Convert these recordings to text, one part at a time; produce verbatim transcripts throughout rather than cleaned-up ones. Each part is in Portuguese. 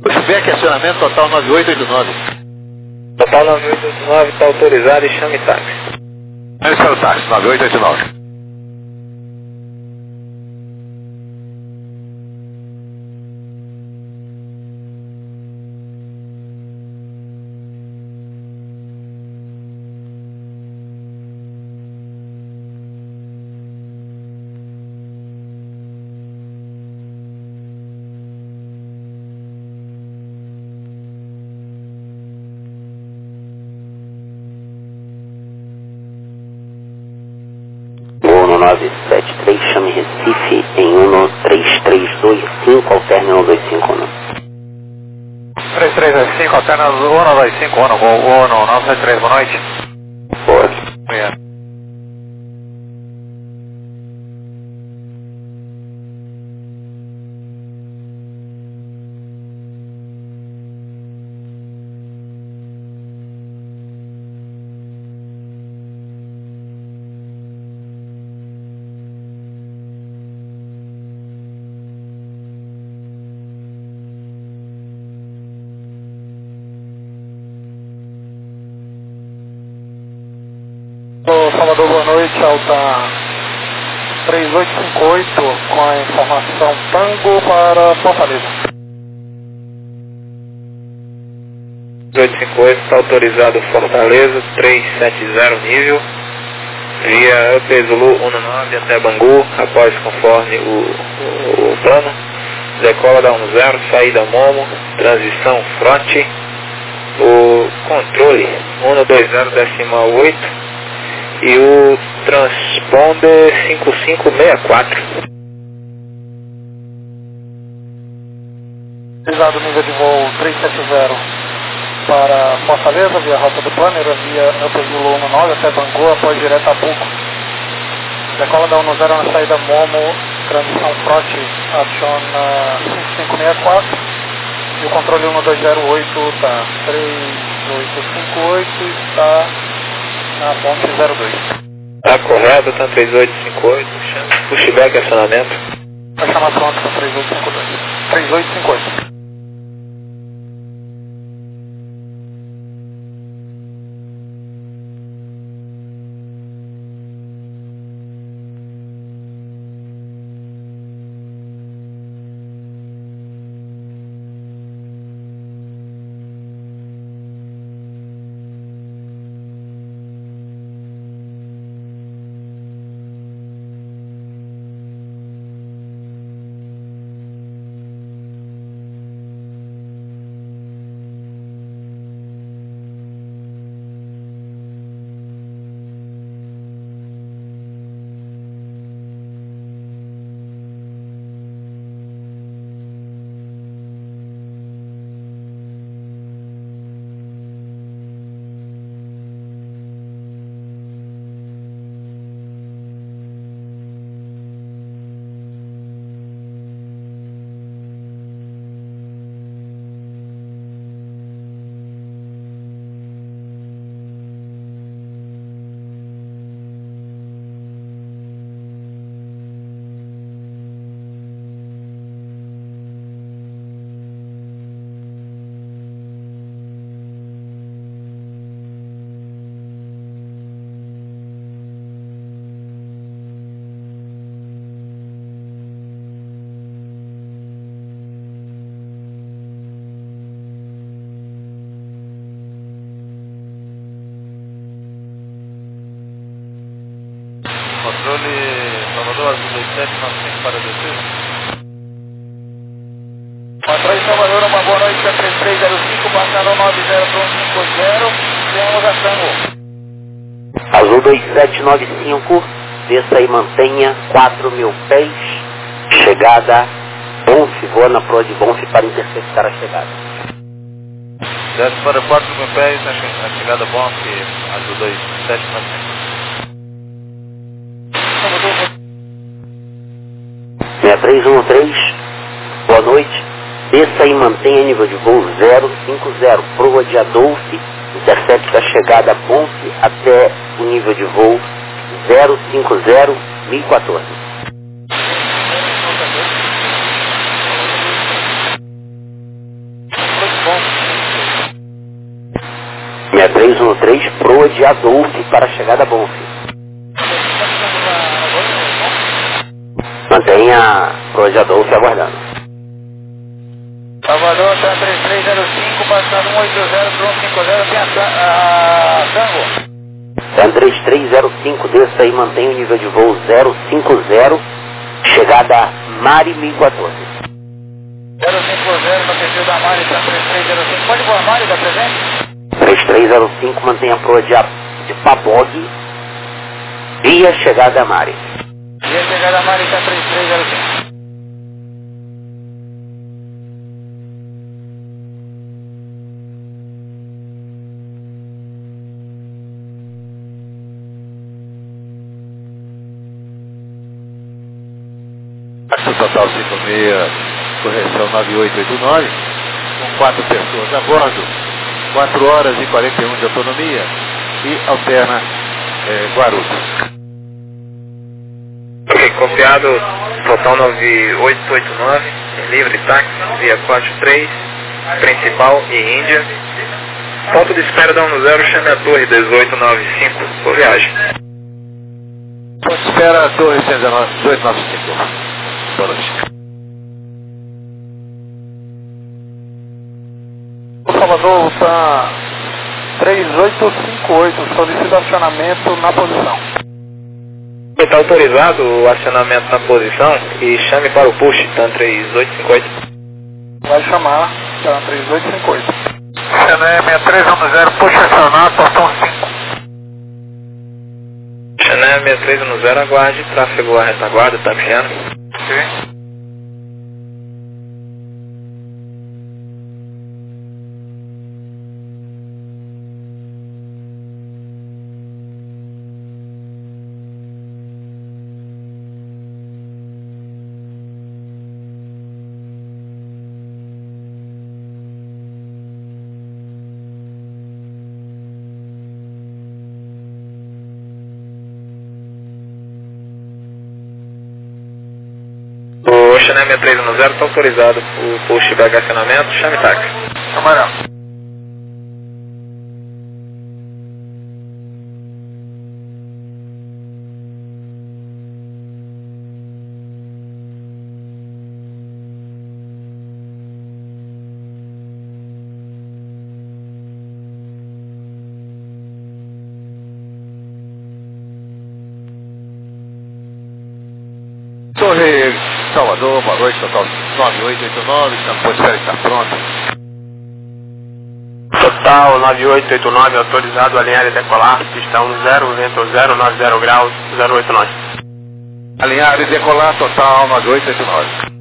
Pushback, acionamento total nove oito oito nove. Total nove oito oito nove, está autorizado e chame táxi. Esse é o táxi, nove oito oito nove. nove sete três, chame Recife em um três três dois cinco, alterne um dois cinco um. três três dois cinco, alterna um dois cinco um, um nove sete três, boa noite. Boa. Yeah. Salvador, boa noite, alta três oito cinco oito com a informação Tango para Fortaleza. três oito cinco oito, está autorizado Fortaleza, trezentos e setenta nível, via Up Zulu dezanove até Bangu, após conforme o, o, o plano, decola da dez, saída Momo, transição Frote, o controle um dois zero decimal oito, e o transponder cinco cinco seis quatro. Utilizado nível de voo trezentos e setenta para Fortaleza, via rota do Planner, via Up Zulu dezanove até Bangu, após direto a Buco. Decola da dez na saída Momo, transição Frote, aciona cinco cinco seis quatro. E o controle um dois zero oito está três oito cinco oito, está na ponte zero dois. Tá correto, tá três oito cinco oito, chama pushback, acionamento. Vai chamar pronto para três oito cinco dois. três oito cinco oito. Controle Salvador, azul dois sete nove cinco para descer. Controle Salvador, uma boa noite, a três três zero cinco, passando nove zero para um cinco zero, temos a Tango. Azul dois sete nove cinco, desça e mantenha quatro mil pés, chegada Bonf, voa na proa de Bonf para interceptar a chegada. Desce para quatro mil pés, a chegada Bonf, azul dois sete nove cinco. seis três um três, boa noite, desça e mantenha nível de voo zero cinco zero, proa de Adolfo, intercepta a chegada Bonf até o nível de voo zero cinco zero mil e quatorze. três um três, proa de Adolfo para a chegada a Bonfim. Mantenha a proa de Adolfo aguardando. Salvador, tá três três zero cinco, passando um oito zero para um cinco zero, tem a Tango. Tan três três zero cinco, desça e mantenha o nível de voo zero cinco zero, chegada Mari mil e quatorze. zero cinco zero no perfil da Mari, Tan três três zero cinco, pode voar Mari, dá presente? três três zero cinco, mantenha a proa de, de Pabog, via chegada Mari. Via chegada Mari, Tan três três zero cinco. Taxa total cinco seis, correção nove oito oito nove, com quatro pessoas a bordo, quatro horas e quarenta e um de autonomia e alterna é, Guarulhos. Ok, copiado, total nove oito oito nove, livre táxi, via quatro três, principal e Índia. Ponto de espera da um zero, chame a torre dezoito noventa e cinco, por viagem. Ponto de espera, torre dezoito noventa e cinco. Boa noite. Salvador, está três oito cinco oito, solicita acionamento na posição. Está autorizado o acionamento na posição e chame para o push, Tan três oito cinco oito. Vai chamar, Tan três oito cinco oito. C N E seis três um zero, push acionar, portão cinco. C N E seis três um zero, aguarde, tráfego à retaguarda, tá enviando. Ok. O Chanel seis três um zero está autorizado o push de acionamento, chame táxi. Camarão. Torre Salvador, boa noite, total nove oito oito nove, campo de espera está pronto. Total nove oito oito nove, autorizado a alinhar e decolar, pista um zero, vento zero nove zero graus, zero oito nove. Alinhar e decolar, total nove oito oito nove.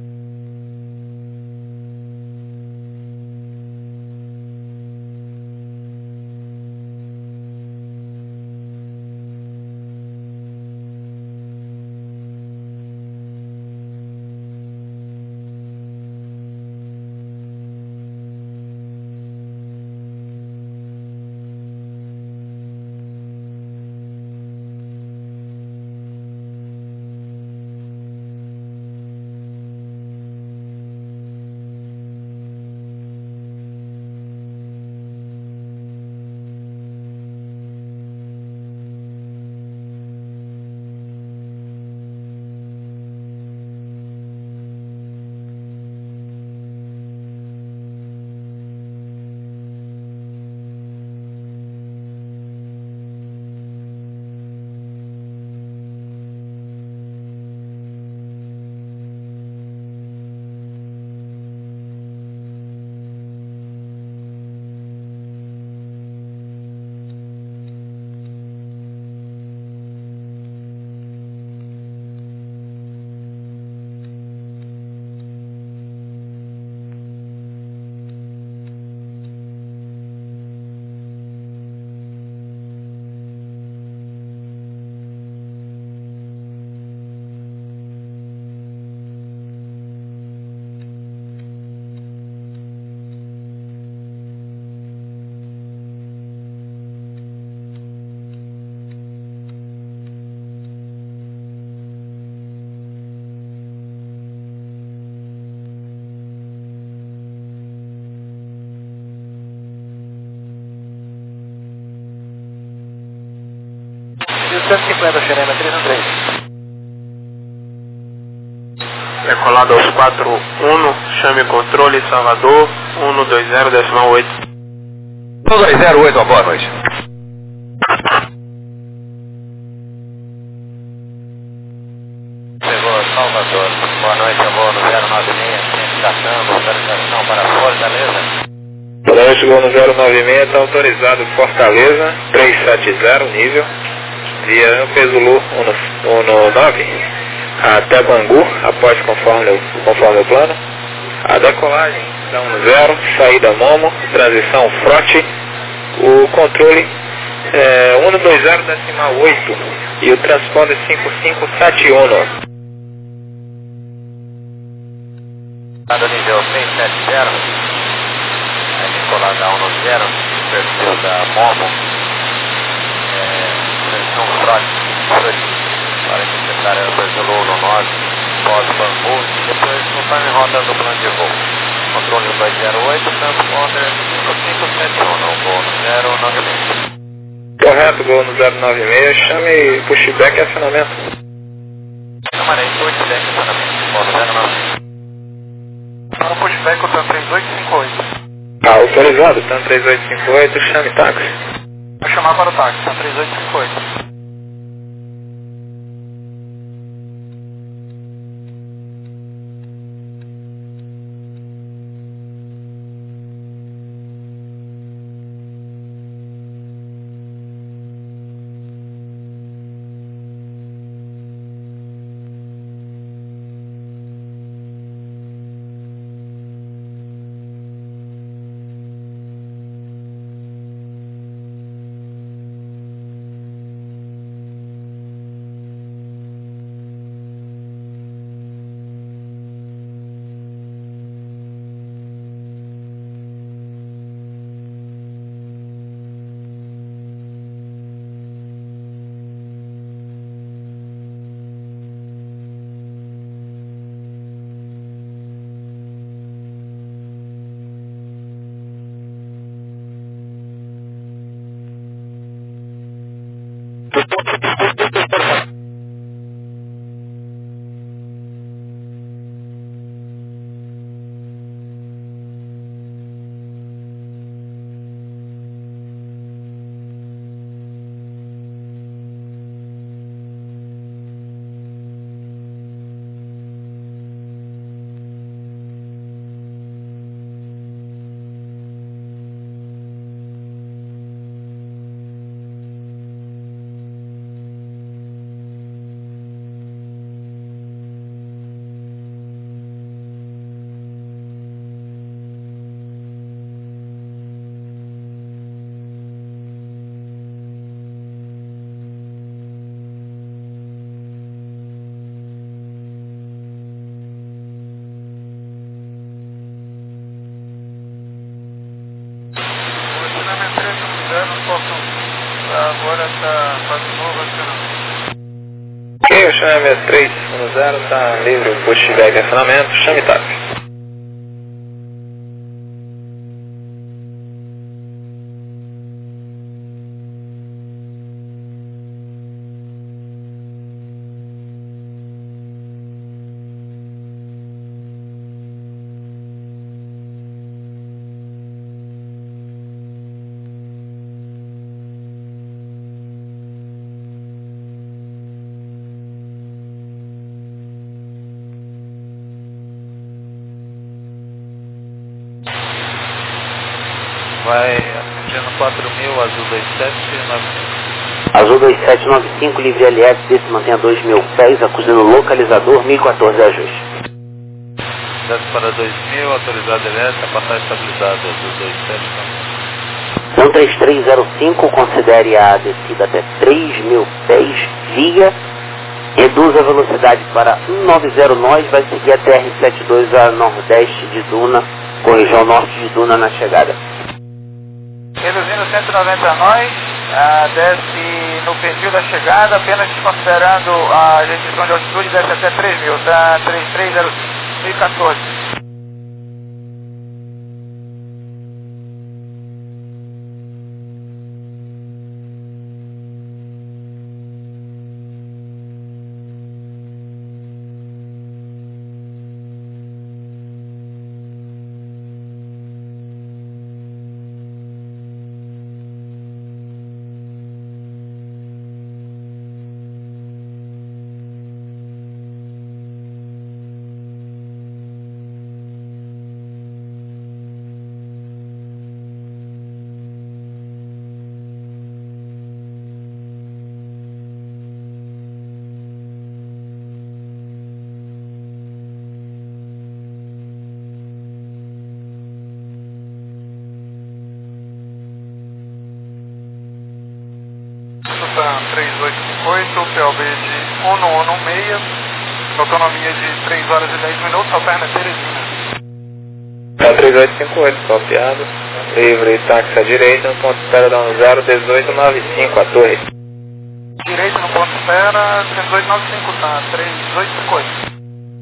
cento e cinquenta, Xerema, três um três. Decolado aos quatro um, chame controle Salvador, um dois zero decimal oito. um dois zero oito, boa noite. Chegou Salvador, boa noite, eu vou no zero nove seis, ciente da Tango, autorização para Fortaleza. Boa noite, voo no zero nove seis, está autorizado Fortaleza, trezentos e setenta, nível, via Ampezulu um nove, até Bangu, após conforme, conforme o plano. A decolagem da um zero, saída Momo, transição Frote, o controle é um dois zero decimal oito e o transponder cinco cinco sete um. Estado nível seiscentos e setenta, é decolada um zero, perfil da Momo, é, transição Frote, para interceptar a Ampezulu um nove, pós-Bangu, e depois conforme rota do plano de voo. Controle dois zero oito, transponder cinco cinco sete um, não vou no zero nove seis. Correto, voo no zero nove seis, chame pushback e acionamento. Camarei, pushback e acionamento, vou no zero nove seis. Para o pushback, o TAM três oito cinco oito. Autorizado, TAM três oito cinco oito, chame táxi. Vou chamar para o táxi, TAM três oito cinco oito. Agora está fazendo novo acionamento. Ok, o chame três um zero, está livre o pushback e acionamento, chame táxi. Vai atingindo quatro mil, azul dois sete nove cinco. Azul dois sete nove cinco, livre L S, se mantém a dois mil pés, acusando localizador mil e quatorze, ajuste. Desce para dois mil, autorizado L S, a passagem estabilizada, azul dois sete nove cinco. Então três três zero cinco, considere a descida até três mil pés, via, reduz a velocidade para cento e noventa nós, vai seguir até R setenta e dois a nordeste de Duna, corrijão norte de Duna na chegada. Reduzindo cento e noventa nós, ah, desce no perfil da chegada, apenas desconsiderando a restrição de altitude, desce até três mil, tá? três três zero cinco, quatorze. três oito cinco oito, P O B de um um um seis, autonomia de três horas e dez minutos, alterna Teresina. Tá três oito cinco oito, copiado. Livre táxi à direita, no ponto de espera da um zero dezoito noventa e cinco, a torre. Direita no ponto de espera, dezoito noventa e cinco, tá, três oito cinco oito.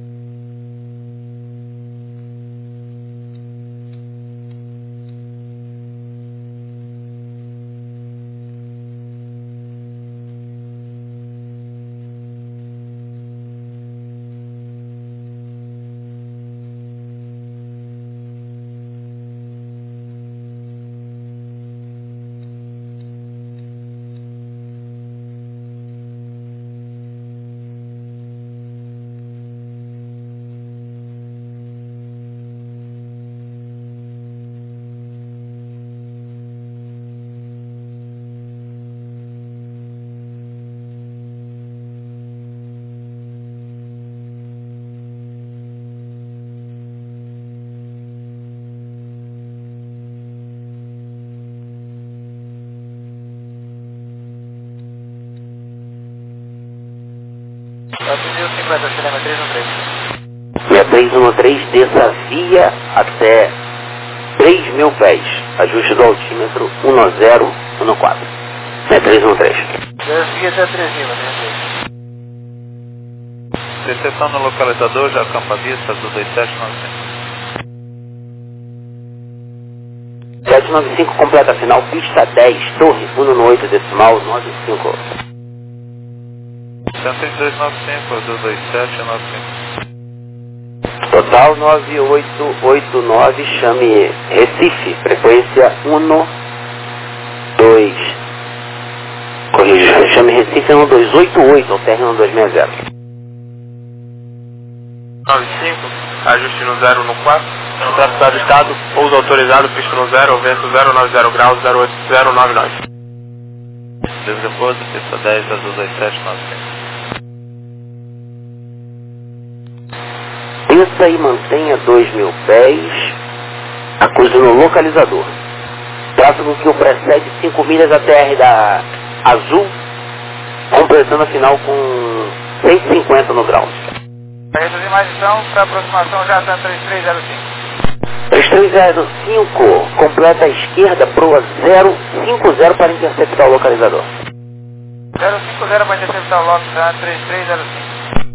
cinquenta, cinema três um três. Via três um três, desça via até três mil pés. Ajuste do altímetro um zero um quatro. Via três um três. Desvia até três mil, né? Recepção no localizador, já campa vista, do dois sete nove cinco. sete nove cinco, completa final, pista dez, torre um oito decimal nove cinco. cento e dois nove cinco, do dois sete nove cinco. Total nove oito oito nove, chame Recife, frequência um dois. Corrija, chame Recife um dois oito oito, alterne um dois seis zero. nove cinco, ajuste no zero no quatro. Tráfego do estado, pouso autorizado, pista no zero, vento zero nove zero graus, zero oito zero nove nove. Desrepouso, pista dez, azul dois sete nove cinco. Desça e mantenha dois mil pés, acuse no localizador. Tráfego que o precede cinco milhas até a R da Azul, completando a final com cento e cinquenta no grau. Para reduzir mais então, para aproximação já está três três zero cinco. três três zero cinco, completa a esquerda, proa zero cinco zero para interceptar o localizador. zero cinco zero para interceptar o lote, já três três zero cinco.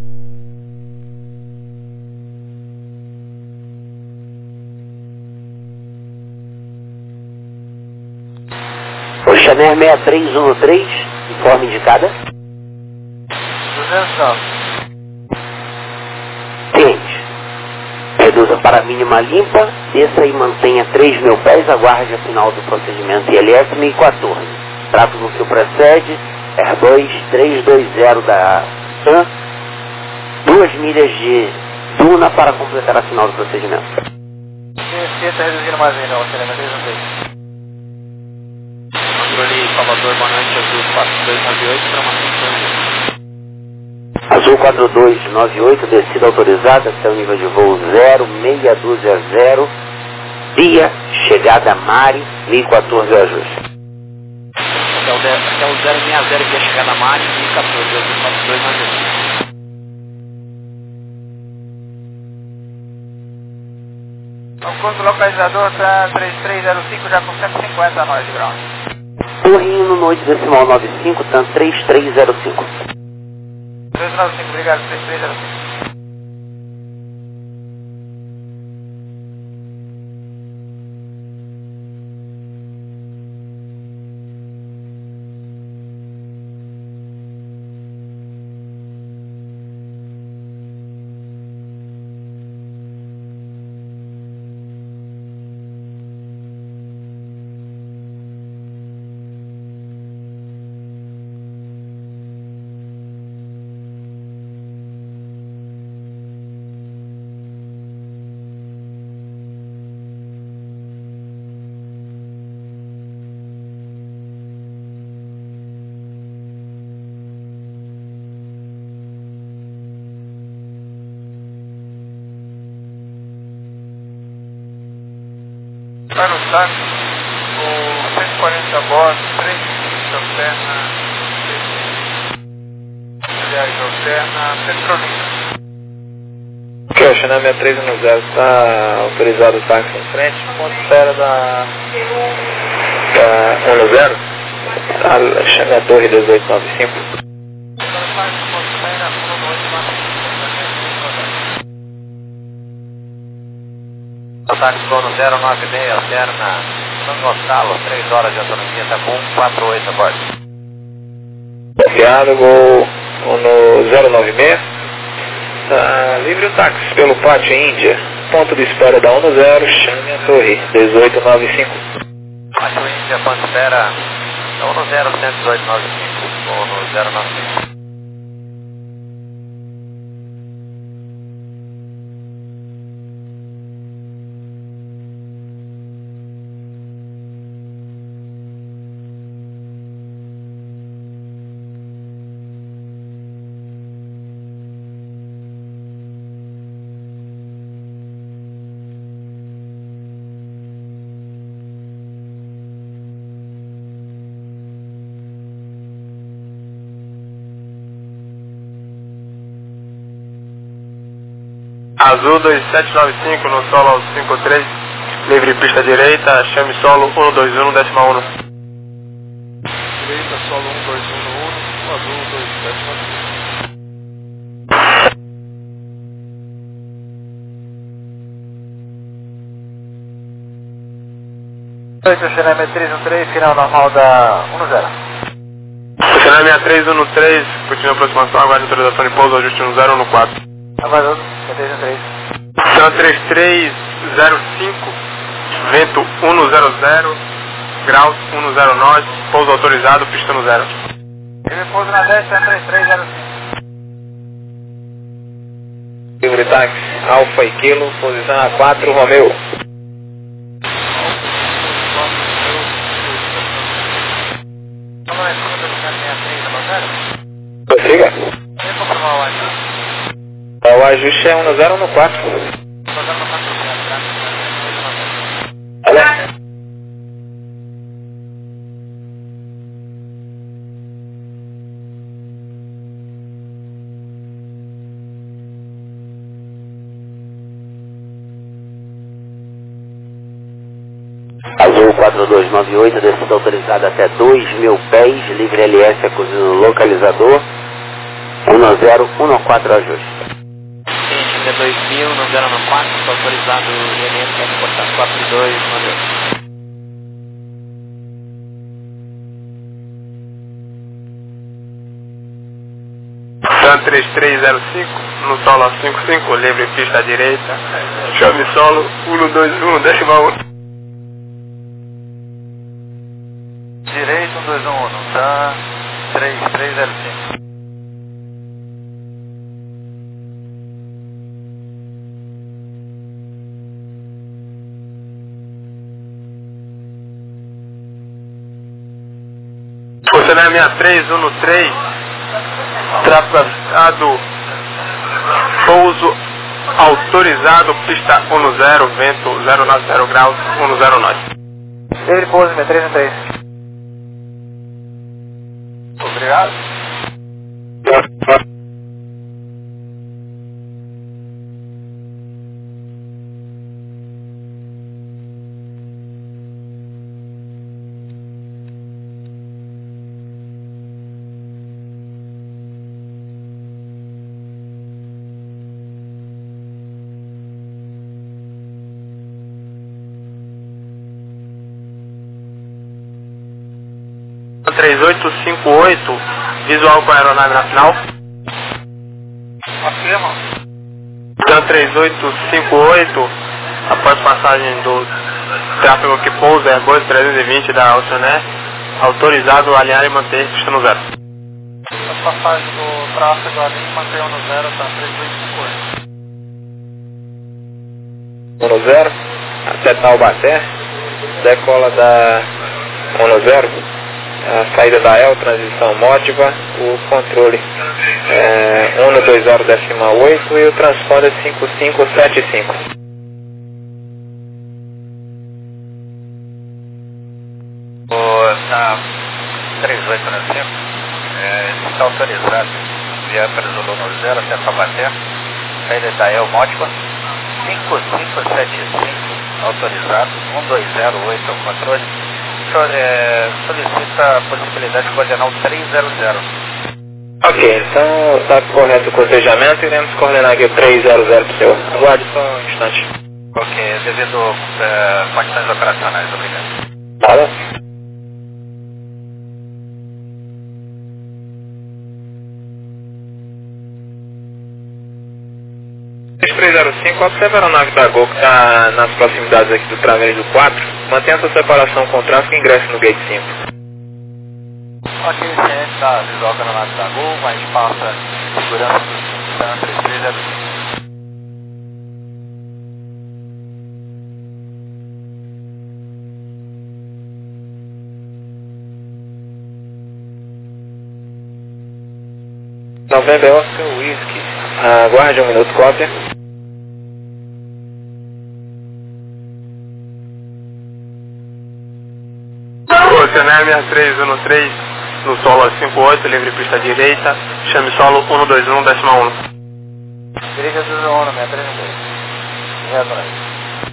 Oxaner seis três um três, informe indicada. duzentos e nove. Ciente. Reduza para a mínima limpa, desça e mantenha três mil pés, aguarde a final do procedimento I L S mil e quatorze. Tráfego que o precede, Airbus trezentos e vinte da T A M, duas milhas de duna para completar a final do procedimento. C está reduzindo mais ainda, o cinema três um três. Controle Salvador, boa noite, azul quatro dois nove oito, para manutenção. Azul quatro dois nove oito, descida autorizada até o nível de voo zero seis doze zero, via chegada Mari, mil e quatorze ajuste. Até o zero seis zero, via chegada Mari, mil e quatorze, azul quatro dois nove oito. O curso do localizador está três três zero cinco, já com cento e cinquenta a nós de ground. Torrinho no noite decimal nove cinco, TAM três três zero cinco. três nove cinco, obrigado, três três zero cinco. Para o táxi, o cento e quarenta a bordo, três minutos alterna, viagem alterna, Petrolina. Ok, o Xaname seis um zero está autorizado o táxi em frente, ponto espera da, da um zero, tá, chega a torre dezoito noventa e cinco. O táxi Gol zero nove seis, alterna São Gonçalo, três horas de autonomia, está com um quatro oito a bordo. Confiado, Gol no zero nove seis. Tá livre o táxi pelo pátio Índia. Ponto de espera da um zero, chame a torre dezoito noventa e cinco. Pátio Índia, ponto de espera da um zero, cento e dezoito noventa e cinco, ou no zero nove cinco. Azul dois sete nove cinco no solo cinco três, livre pista direita, chame solo um dois um, décima um. Direita, solo um dois um no um, azul dois sete nove cinco. oito, Xaname três um três, final normal da um zero. Xaname três um três, continua a aproximação, aguarde autorização de pouso, ajuste um zero um quatro. Aguardando, três um três. Então três três zero cinco, vento um zero zero, graus um zero nove, pouso autorizado, pista no zero. Ele pouso na dez, três três zero cinco. Livre táxi, Alfa e Kilo, posição A quatro, Romeu. Prossiga. O ajuste é um zero um quatro. Olha. Azul quatro dois nove oito, descida autorizada até dois mil pés, livre L S acusando no localizador, um zero um quatro ajuste. Índia dois mil, no zero um quatro, está autorizado I N S, quer portar quatro dois nove oito. Tan três três zero cinco, no solo cinco cinco, livre pista direita, chame solo um dois um, décima um. Direito um dois um um, Tan três três zero cinco. Xaname três um três, traçado, pouso autorizado, pista um zero, vento zero nove zero graus, um zero nove. Livre pouso, três um três. Obrigado. três oito cinco oito, visual com a aeronave na final. Afirma. Tan três oito cinco oito, após passagem do tráfego que pousa é Airbus trezentos e vinte da Oceanair, autorizado a alinhar e manter pista no zero. A passagem do tráfego ali, mantenha no zero, tá? três oito cinco oito. um zero, até Taubaté, decola da um zero, a saída da E L, transição Módiva, o controle é um dois zero decimal oito e o transponder cinco cinco sete cinco. O tá três oito nove cinco, é, está autorizado via via Upper Zulu no zero até Taubaté, saída Itael Módica, cinco cinco sete cinco, autorizado, um dois zero oito ao controle, so, é, solicita a possibilidade de coordenar o três zero zero. Ok, então está correto o cotejamento, iremos coordenar aqui o três zero zero para o senhor. Aguarde só um instante. Ok, devido a condições operacionais, obrigado. Nada. três zero cinco, observa a aeronave da Gol que está nas proximidades aqui do traveiro do quatro. Mantenha essa separação com o tráfego e ingresse no gate cinco. Ok, ciente da visual da aeronave da Gol, mas passa segurança do sistema três três zero cinco. Novembro Oscar Whisky. Aguarde um minuto, cópia. Oceanária seis três um três no solo cinco oito, livre pista direita, chame solo um dois um, décima um. Direita do um, seis três um três. Reto aí.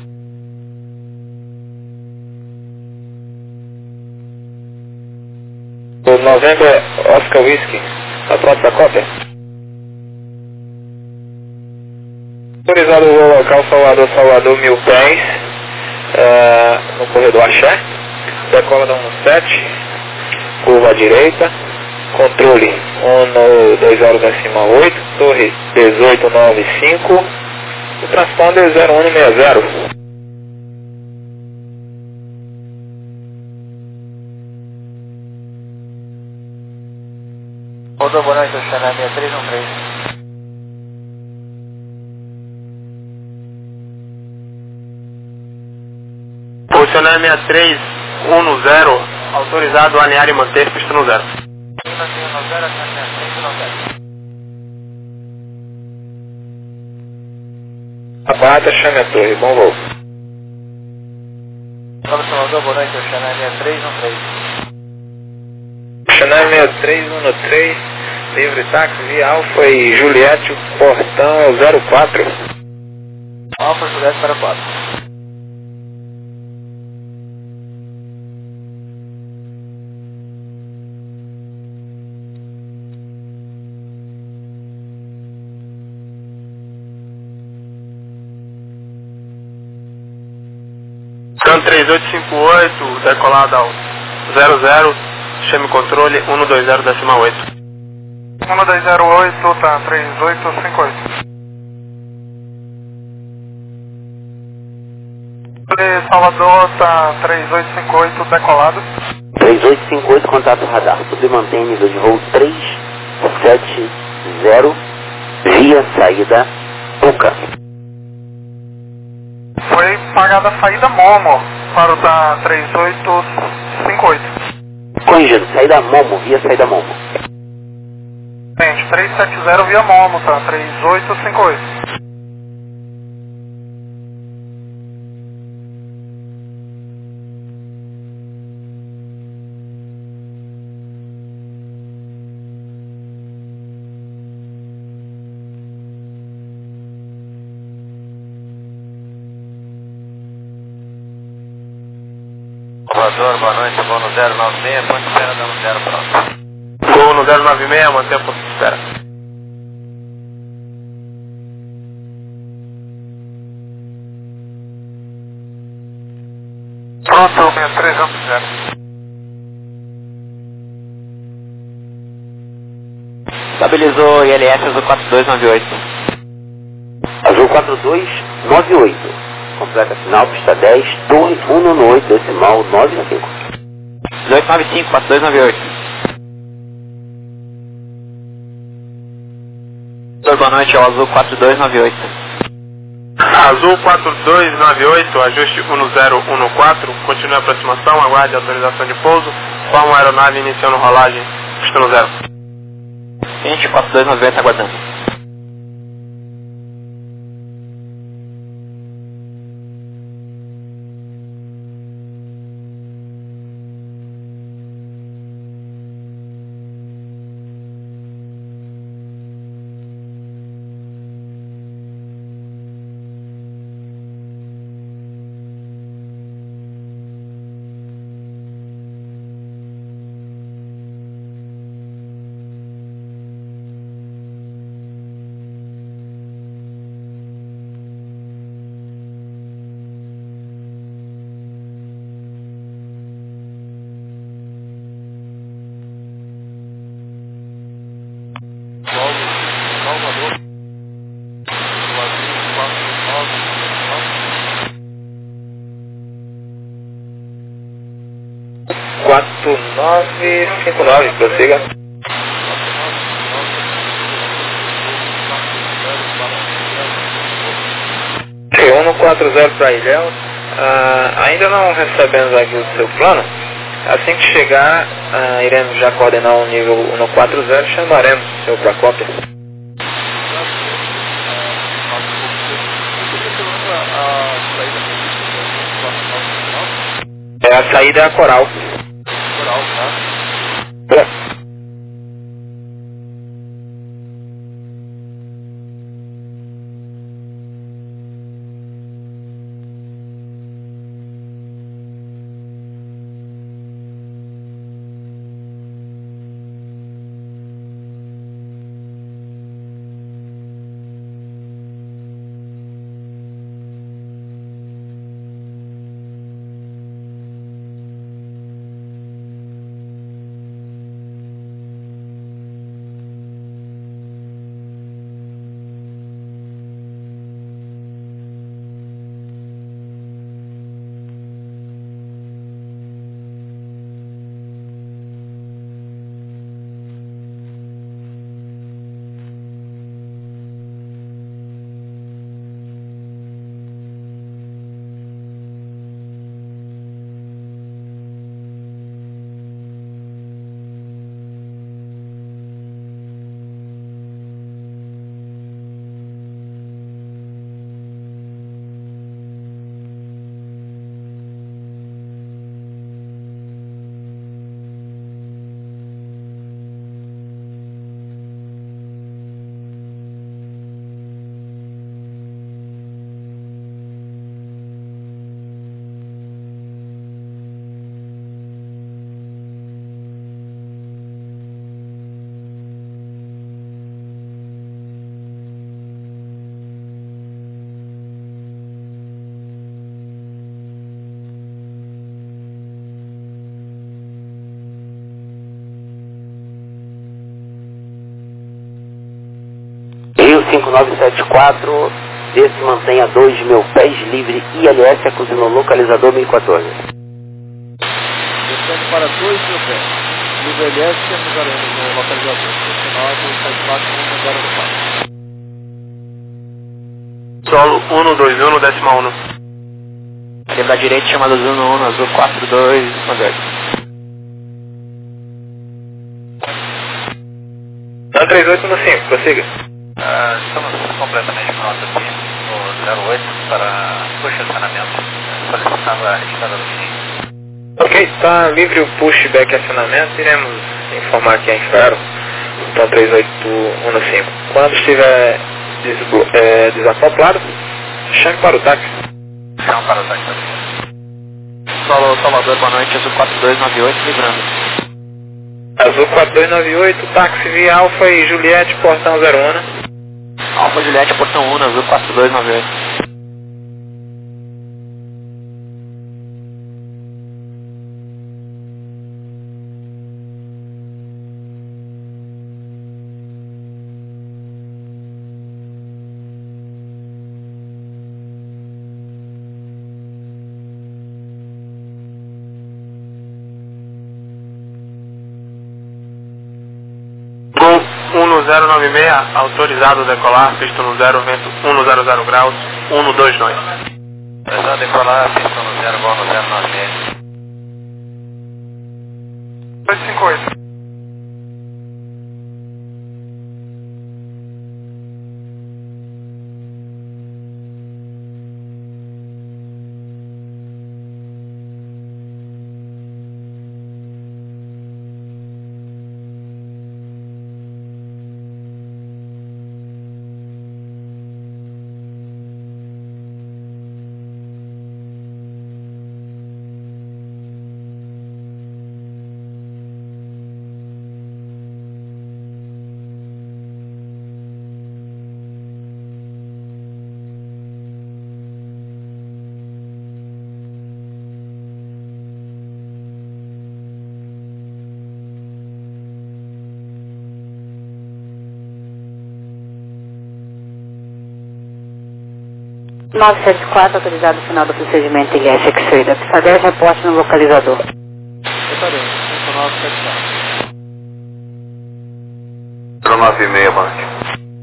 O novembro Oscar Whisky. Está pronto para cópia? Autorizado o voo local Salvador, Salvador, mil pés, uh, no corredor Axé. Decola da um sete, curva à direita, controle um dois zero décima oito, torre dezoito nove cinco, o transponder zero um seis zero. Rodou, boa noite, Oceanária seis três um três. Oceanária seis três um zero, autorizado a alinhar e manter pista no zero. Abata, chame a torre, bom voo. Salvador, boa noite, Oceanária seis três um três. Oceanária seis três um três, livre táxi via Alfa e Juliette, o portão é o zero quatro. Alfa, Juliette para quatro. Can três oito cinco oito, decolada ao zero zero, chame controle um dois zero décima oito. um dois zero oito, tá, três oito cinco oito. Salvador, tá, três oito cinco oito, decolado. três oito cinco oito, contato radar. Tudo mantém nível de voo três sete zero, via saída Puca. Foi pagada a saída Momo para o da três oito cinco oito. Corrigindo, saída Momo, via saída Momo. Gente, três sete zero via Momo, tá, três oito cinco oito. Salvador, boa noite, voo no zero nove seis, ponto de espera, dando zero pronto. Voo no zero nove seis, mantenha ponto de espera. Pronto, seis três um zero. Estabilizou I L S Azul quatro dois nove oito. Azul quatro dois nove oito. Completa final, pista dez, torre um nove oito, decimal nove cinco. dezoito nove cinco, quatro dois nove oito. Boa noite, é o Azul quatro dois nove oito. Azul quatro dois nove oito, ajuste um zero um quatro, continue a aproximação, aguarde a autorização de pouso, forma a aeronave iniciando rolagem, pista no zero. Gente, quatro dois nove oito aguardando. oito nove cinco nove, prossiga. T um quatro zero para Ilhéus. Uh, ainda não recebemos aqui o seu plano. Assim que chegar, uh, iremos já coordenar o nível um quatro zero e chamaremos o seu para cópia. É, a saída é a Coral. Coral, tá? É. cinco nove sete quatro, desse mantenha dois mil pés livre I L S, acusa no localizador mil e quatorze. Descendo para dois mil pés. Livre I L S, temos no localizador cinco nove sete quatro um zero quatro. Solo um dois um no décima um. Aquele da direita chamado Zuno um, azul quatro dois, mandante. Tá três oito no cinco, prossiga. Uh, estamos completamente prontos aqui no zero oito para push acionamento, solicitando a retirada do fim. Ok, está livre o pushback acionamento, iremos informar aqui a Infero, então três oito um no cinco. Quando estiver desblo é, desacoplado, chame para o táxi. Chama para o táxi. Solo Salvador, boa noite, azul quatro dois nove oito, livrando. Azul quatro dois nove oito, táxi via Alfa e Juliette, portão zero um. Alfa Juliette, portão um, azul quatro dois nove oito. um zero nove seis, autorizado a decolar, pista no zero, vento um zero zero graus, um dois nove. Autorizado a decolar, pista no zero, voo no zero nove seis. dois cinco oito. nove sete quatro, autorizado o final do procedimento I L S X-Ray da pista dez, reporte no localizador. Reparei. nove e meia, boa noite.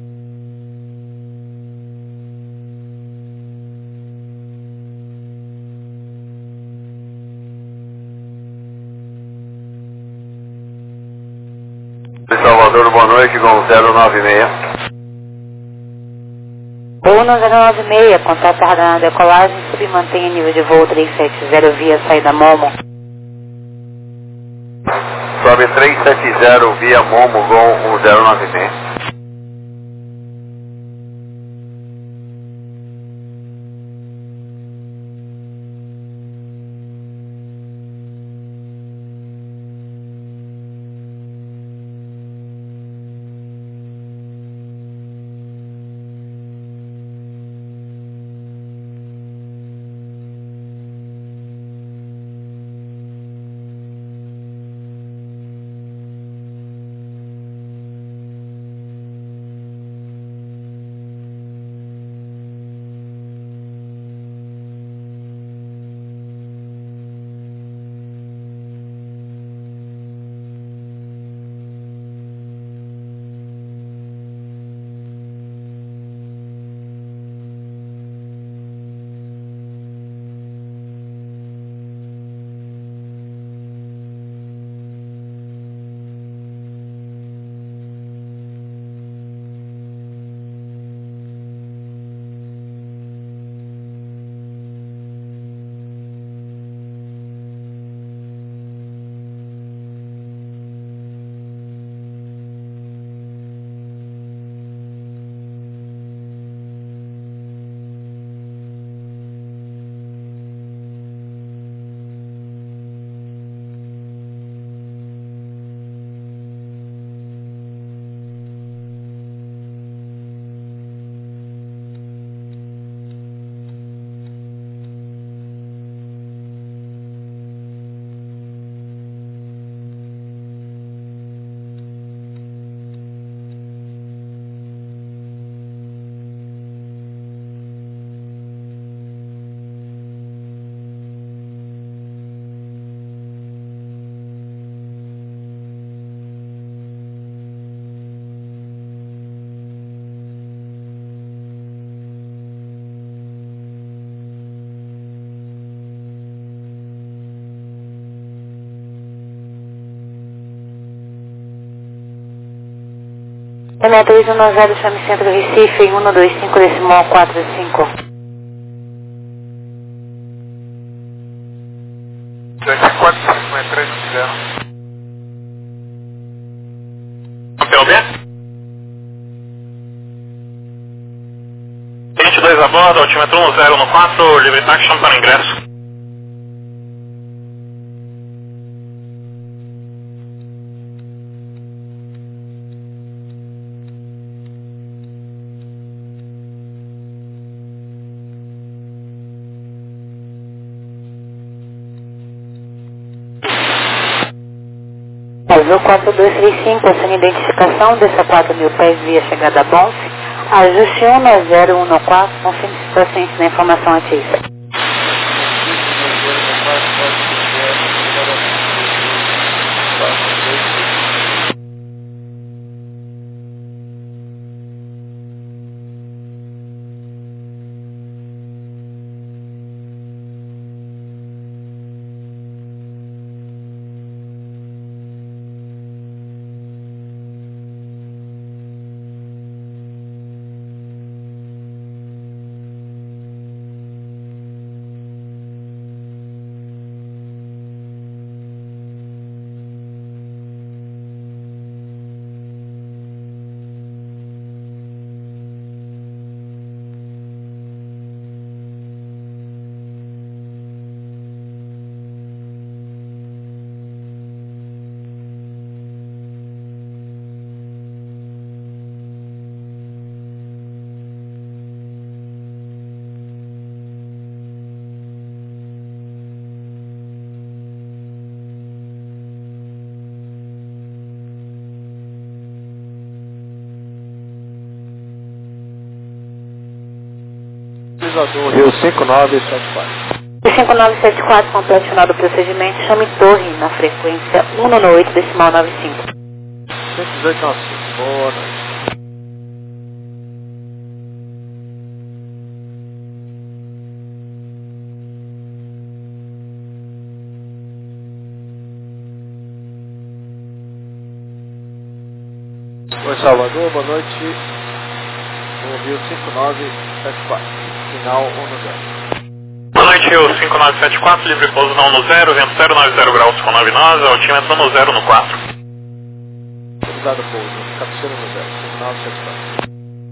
Salvador, boa noite, com zero nove seis. Uno zero nove seis, contato na decolagem, submantenha nível de voo três sete zero via saída Momo. Sobe três sete zero via Momo, voo zero nove seis. M três um zero, chame Centro Recife, em um dois cinco, decimal quatro cinco. dois quatro cinco três zero. Hotel B? vinte e dois a bordo, altímetro um zero um quatro, livre taxa, chama para ingresso. Azul quatro dois três cinco, sem identificação, desça quatro mil pés via chegada a Bonfe. Ajuste um zero um quatro, confirme se está ciente da informação ativa. Rio cinco nove sete quatro. cinco nove sete quatro, completo final do procedimento, chame Torre na frequência um nove oito, decimal nove cinco. cento e dezoito nove cinco, boa noite. Salvador, boa noite. Ouviu cinco nove sete quatro, final um no zero. Boa noite, o cinco nove sete quatro, livre pouso na um no zero, vento zero nove zero graus com nove nós, altímetro no zero no quatro. Autorizado pouso, captura no zero, cinco nove sete quatro.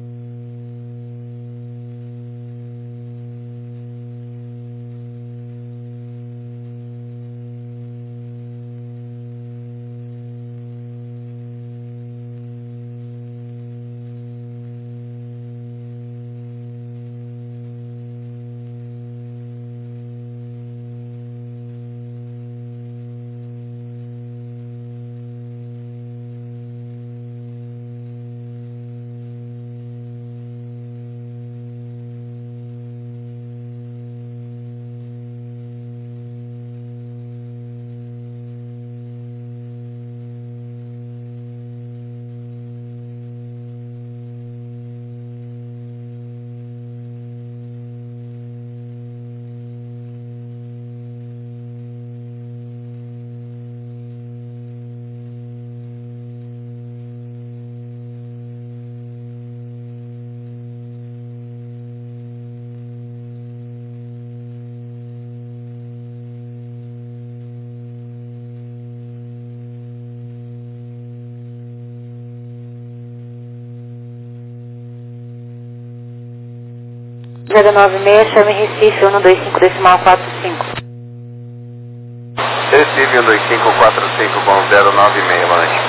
zero nove seis, chame Recife, um dois cinco decimal quatro cinco. Recife um dois cinco quatro cinco com zero nove seis, boa noite.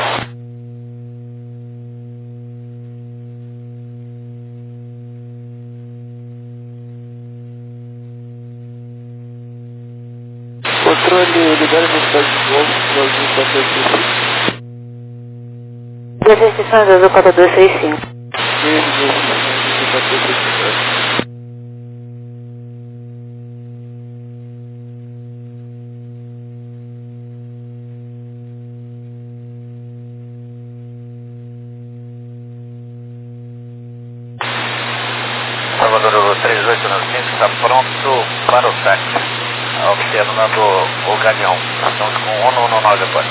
Controle, ligar a velocidade de novo, Brasil quatro dois seis cinco. Duas restrições, Brasil quatro dois seis cinco. Duas restrições, quatro dois seis cinco. Salvador três oito nove cinco está pronto para o táxi, observando o Galeão. Estamos com um um nove agora.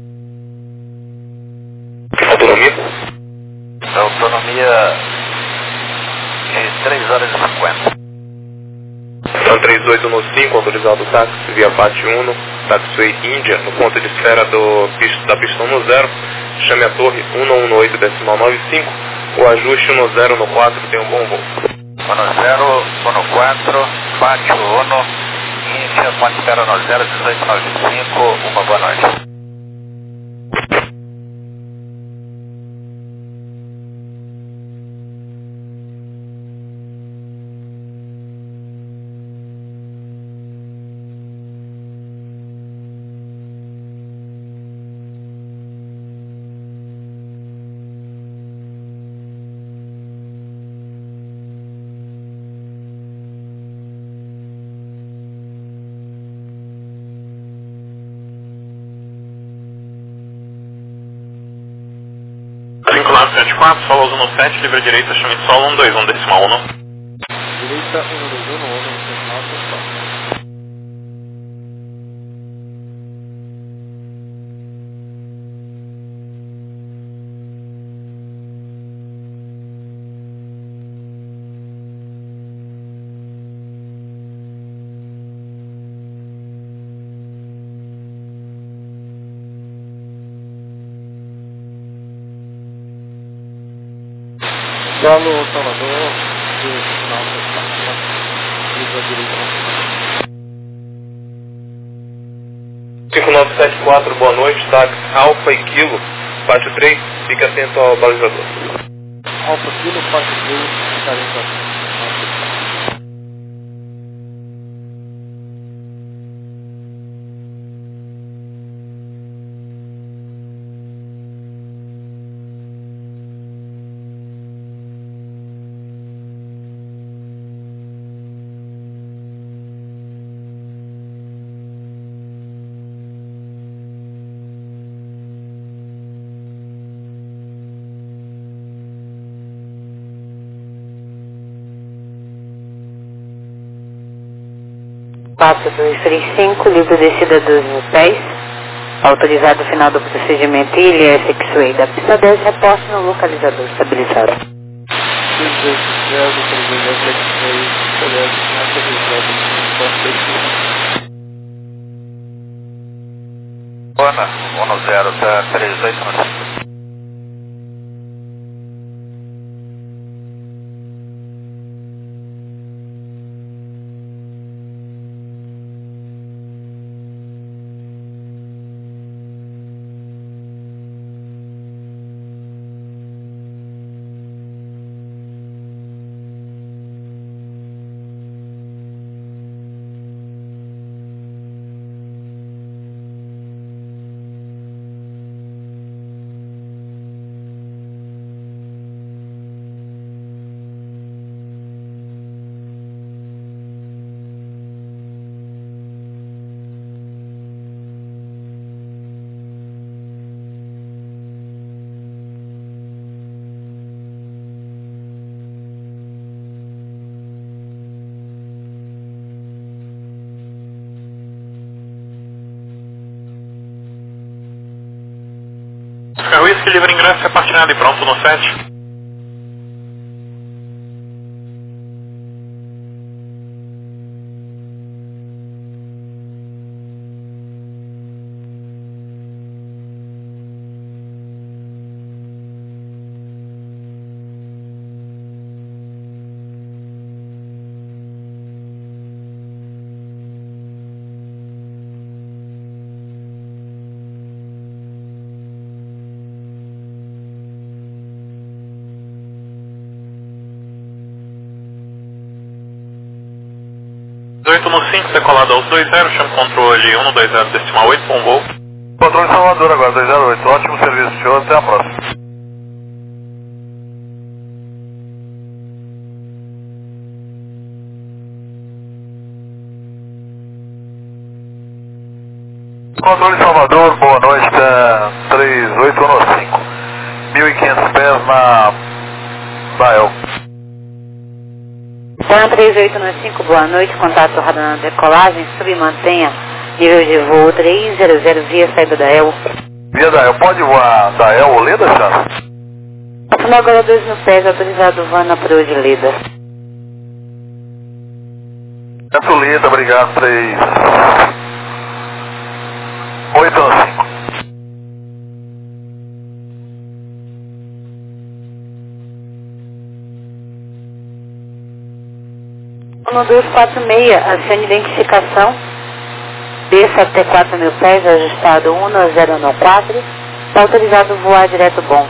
Autonomia? Autonomia de três horas e cinquenta. Então três oito nove cinco, autorizado o táxi via P A T Uno, Taxiway Índia, no ponto de espera do, da pista um no zero, chame a torre um um oito decimal nove cinco, o ajuste um no zero no quatro, tem um bom voo. um no zero, um no quatro, P A T Uno, Índia, ponto de espera no zero, dezoito nove cinco, uma boa noite. cinco nove sete quatro, solo um no sete, livre direita, chame solo um dois um decimal um. Direita um dois um, um decimal sete quatro. Solo Salvador, final livre direita. cinco nove sete quatro, boa noite, táxi Alfa e Kilo, pátio três, fique atento ao balizador. Alfa Kilo, pátio três, quarenta e cinco. quatro dois três cinco, livre descida doze mil pés. Autorizado o final do procedimento I L S X-Way da pista dez, reporte no localizador estabilizado. Bona, um zero, tá três oito um. Whisky, livre ingresso, repartilhado e pronto no sete. dezoito no cinco, decolado aos dois zero, chama controle um dois zero decimal oito, bom voo. Controle Salvador agora, dois zero oito, ótimo serviço, senhor, até a próxima. Controle Salvador, boa noite, tá três oito um cinco, mil e quinhentos pés na Dael. Então, três oito nove cinco, boa noite, contato radar na decolagem, submantenha nível de voo três zero zero via saída da E L. Via da E L, pode voar da E L ou Leda, chance? Passando agora dois mil pés, autorizado Vana Pro de Leda. Centro Leda, obrigado, três oito cinco. um dois quatro seis, acione identificação, desça até quatro mil pés, ajustado um zero um quatro, está autorizado voar direto bom.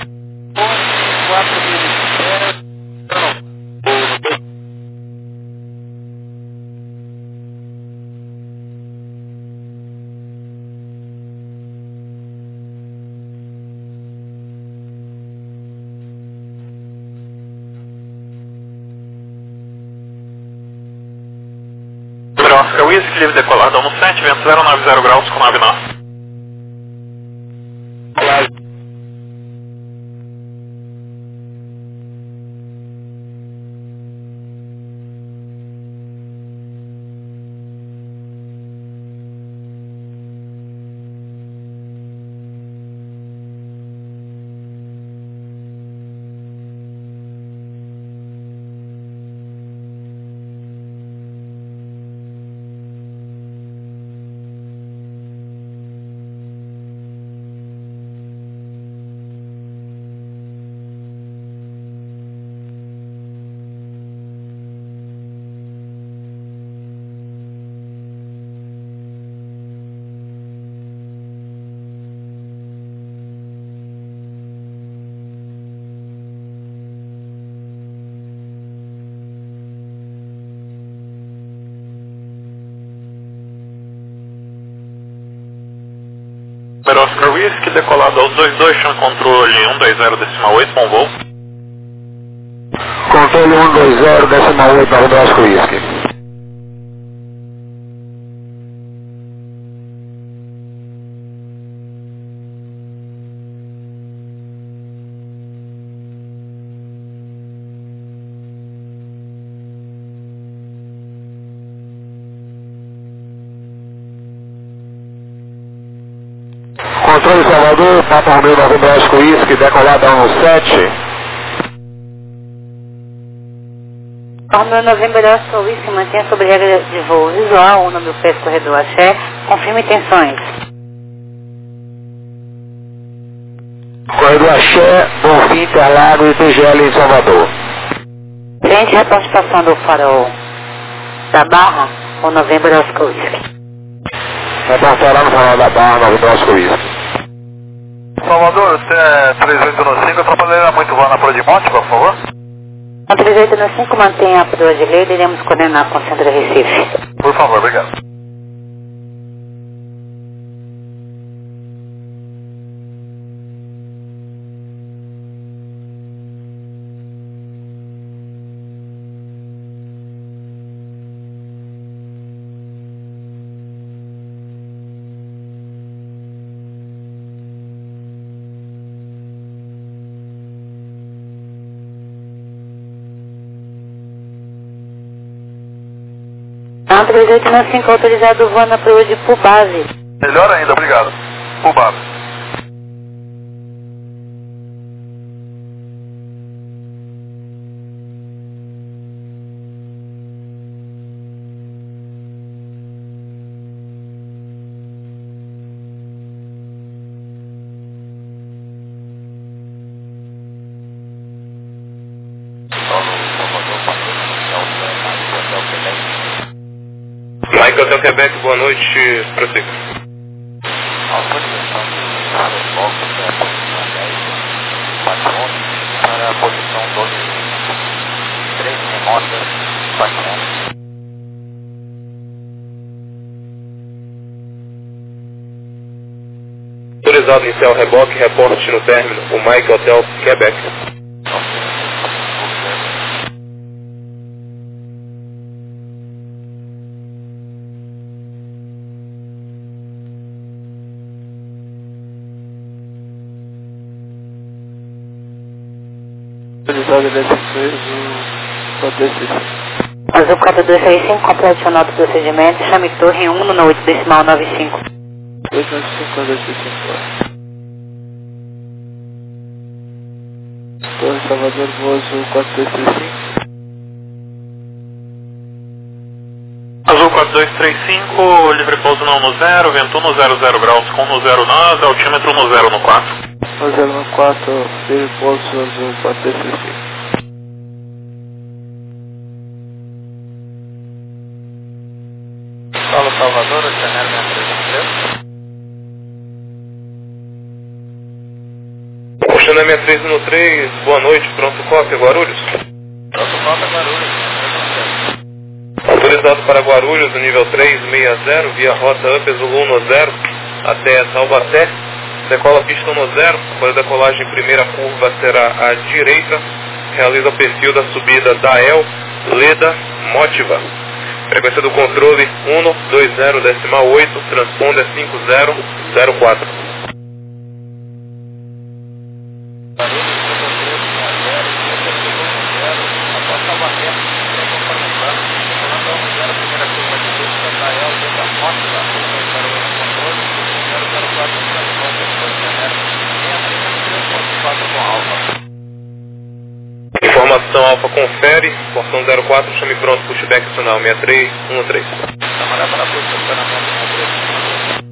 Oscar Whisky, livre decolado no sete, vento zero nove zero graus com nove nove. Oscar Whisky, decolado aos dois dois, chama controle um dois zero decimal oito, bom voo. Controle um dois zero decimal oito, para o Oscar Whisky. Controle Salvador, Papa Romeo Novembro Oscar Whisky, decolada um sete. Romeo Novembro Oscar Whisky mantém sobre regra de voo visual, um mil pés corredor axé, confirme intenções. Corredor Axé, Bonfim, Interlagos e T G L em Salvador. Frente à participação do farol da Barra, o Novembro Oscar Whisky. Reportará no farol da Barra, Novembro Oscar Whisky. Salvador, você é três oito nove cinco, atrapalharia muito voo na Proa de Monte, por favor? A três oito nove cinco mantém a proa de lei, iremos coordenar com o Centro de Recife. Por favor, obrigado. A três oito nove cinco autorizado voar na proa de Pubase. Melhor ainda, obrigado. Pubase. Mike Hotel Quebec, boa noite, prossiga. Autorização de reboque para a posição dez, quatro onze, para a posição doze, três remota, quatro onze. Autorizado iniciar o reboque, reporte no término, o Mike Hotel Quebec. Autorizado L S três, o quatro dois seis cinco. Azul quatro dois seis cinco, complete o nota do procedimento, chame torre um no oito decimal nove cinco. dois nove cinco, quatro dois seis cinco. Torre Salvador, voo Azul quatro dois três cinco. Azul quatro dois três cinco, livre pouso não no zero, vento no zero zero graus com no zero nove, altímetro no zero no quatro. no zero no quatro, livre pouso Azul quatro dois três cinco. Solo Salvador, Chanel seis três três. Oceana sessenta e três um três, boa noite, pronto cópia, Guarulhos. Pronto, volta Guarulhos. Autorizado para Guarulhos, nível três seis zero, via rota Up Zulu no zero, até Taubaté. Decola pista no zero, para a decolagem primeira curva será à direita. Realiza o perfil da subida Dael, Leda, Motiva. Frequência do controle um dois zero decimal oito, transponder cinco zero zero quatro. Informação Alfa confere, portão zero quatro, chame pronto, pushback sinal sessenta e três um três. Camarada para posicionamento sessenta e três.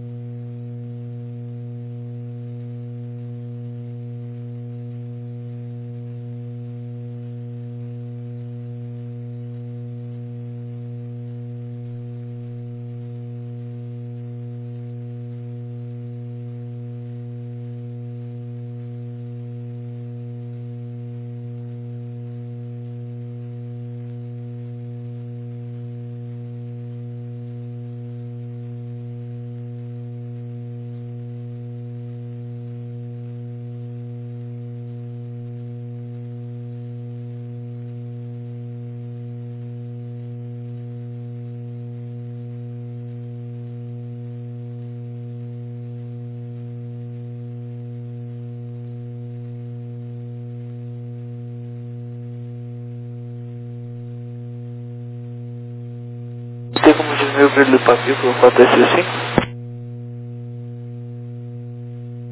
Tem como diminuir o brilho do papel para o quatro dois seis cinco?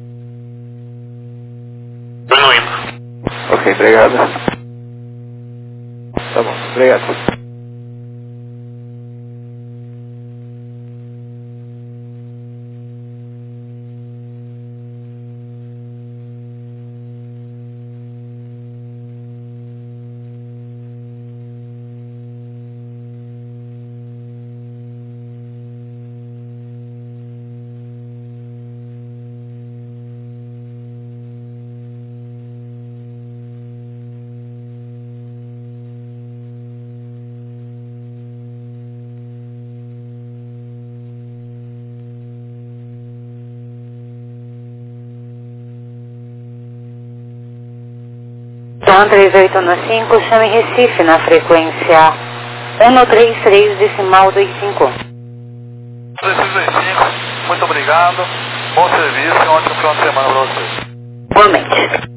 Ok, obrigado. Tá bom, obrigado. Então, três oito um cinco, chame Recife na frequência um três três decimal dois cinco. três três dois cinco, muito obrigado, bom serviço e um ótimo final de semana para vocês. Igualmente.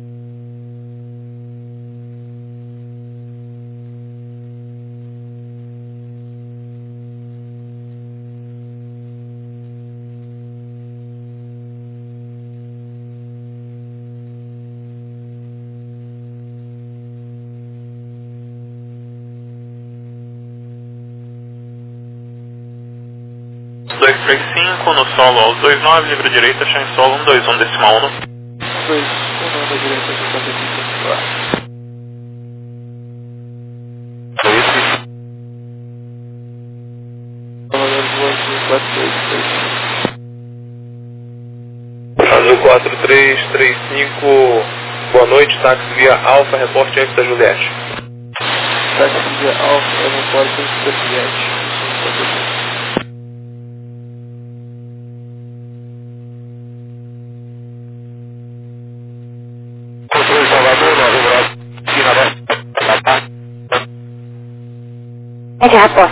dois três cinco, no solo aos dois nove, livre direita, chame solo um dois um decimal um. dois um na direita, cinquenta e cinco. Azul quatro três três cinco, boa noite, táxi via Alfa, reporte antes da Juliette. Táxi via Alfa, reporte antes da Juliette. É de rapport.